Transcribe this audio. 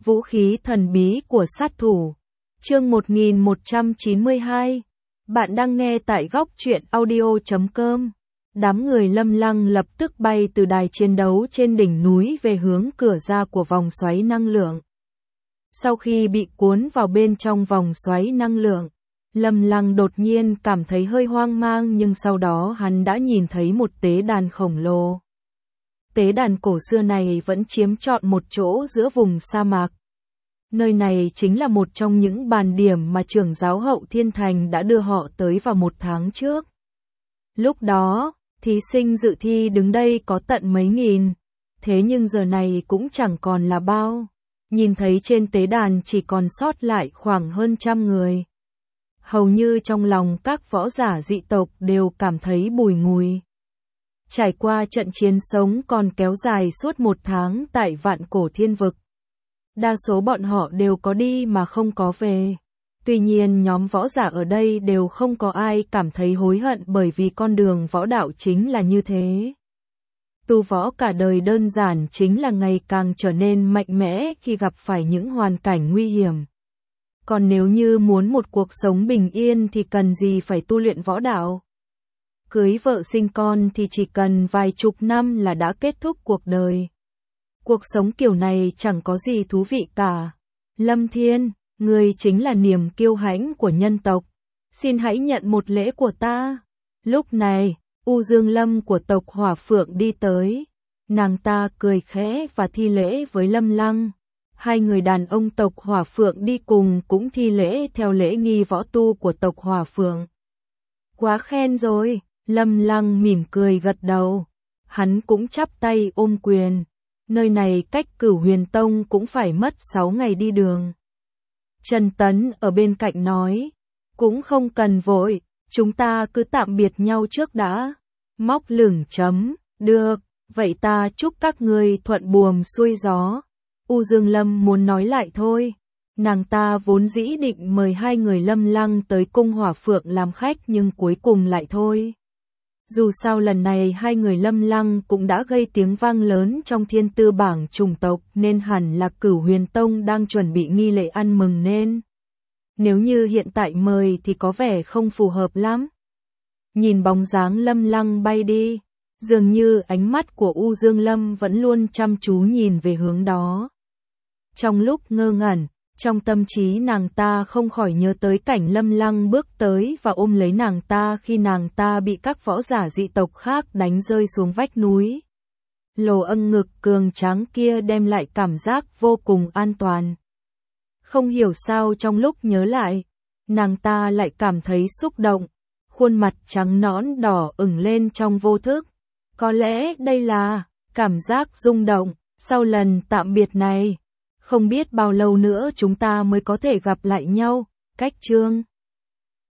Vũ khí thần bí của sát thủ. Chương 1192. Bạn đang nghe tại góc truyện audio.com. Đám người Lâm Lăng lập tức bay từ đài chiến đấu trên đỉnh núi về hướng cửa ra của vòng xoáy năng lượng. Sau khi bị cuốn vào bên trong vòng xoáy năng lượng, Lâm Lăng đột nhiên cảm thấy hơi hoang mang, nhưng sau đó hắn đã nhìn thấy một tế đàn khổng lồ. Tế đàn cổ xưa này vẫn chiếm trọn một chỗ giữa vùng sa mạc. Nơi này chính là một trong những bàn điểm mà trưởng giáo Hậu Thiên Thành đã đưa họ tới vào 1 tháng trước. Lúc đó, thí sinh dự thi đứng đây có tận mấy nghìn, thế nhưng giờ này cũng chẳng còn là bao. Nhìn thấy trên tế đàn chỉ còn sót lại khoảng hơn 100 người. Hầu như trong lòng các võ giả dị tộc đều cảm thấy bùi ngùi. Trải qua trận chiến sống còn kéo dài suốt 1 tháng tại Vạn Cổ Thiên Vực. Đa số bọn họ đều có đi mà không có về. Tuy nhiên nhóm võ giả ở đây đều không có ai cảm thấy hối hận, bởi vì con đường võ đạo chính là như thế. Tu võ cả đời đơn giản chính là ngày càng trở nên mạnh mẽ khi gặp phải những hoàn cảnh nguy hiểm. Còn nếu như muốn một cuộc sống bình yên thì cần gì phải tu luyện võ đạo. Cưới vợ sinh con thì chỉ cần vài chục năm là đã kết thúc cuộc đời. Cuộc sống kiểu này chẳng có gì thú vị cả. Lâm Thiên, ngươi chính là niềm kiêu hãnh của nhân tộc. Xin hãy nhận một lễ của ta. Lúc này, U Dương Lâm của tộc Hỏa Phượng đi tới. Nàng ta cười khẽ và thi lễ với Lâm Lăng. Hai người đàn ông tộc Hỏa Phượng đi cùng cũng thi lễ theo lễ nghi võ tu của tộc Hỏa Phượng. Quá khen rồi, Lâm Lăng mỉm cười gật đầu. Hắn cũng chắp tay ôm quyền. Nơi này cách Cửu Huyền Tông cũng phải mất 6 ngày đi đường. Trần Tấn ở bên cạnh nói, cũng không cần vội, chúng ta cứ tạm biệt nhau trước đã. Móc lửng chấm, được, vậy ta chúc các ngươi thuận buồm xuôi gió. U Dương Lâm muốn nói lại thôi. Nàng ta vốn dĩ định mời hai người Lâm Lăng tới cung Hỏa Phượng làm khách, nhưng cuối cùng lại thôi. Dù sao lần này hai người Lâm Lăng cũng đã gây tiếng vang lớn trong thiên tư bảng chủng tộc, nên hẳn là Cửu Huyền Tông đang chuẩn bị nghi lễ ăn mừng nên. Nếu như hiện tại mời thì có vẻ không phù hợp lắm. Nhìn bóng dáng Lâm Lăng bay đi, dường như ánh mắt của U Dương Lâm vẫn luôn chăm chú nhìn về hướng đó. Trong lúc ngơ ngẩn, trong tâm trí nàng ta không khỏi nhớ tới cảnh Lâm Lăng bước tới và ôm lấy nàng ta khi nàng ta bị các võ giả dị tộc khác đánh rơi xuống vách núi. Lồ âng ngực cường tráng kia đem lại cảm giác vô cùng an toàn. Không hiểu sao trong lúc nhớ lại, nàng ta lại cảm thấy xúc động, khuôn mặt trắng nõn đỏ ửng lên trong vô thức. Có lẽ đây là cảm giác rung động sau lần tạm biệt này. Không biết bao lâu nữa chúng ta mới có thể gặp lại nhau. Cách chương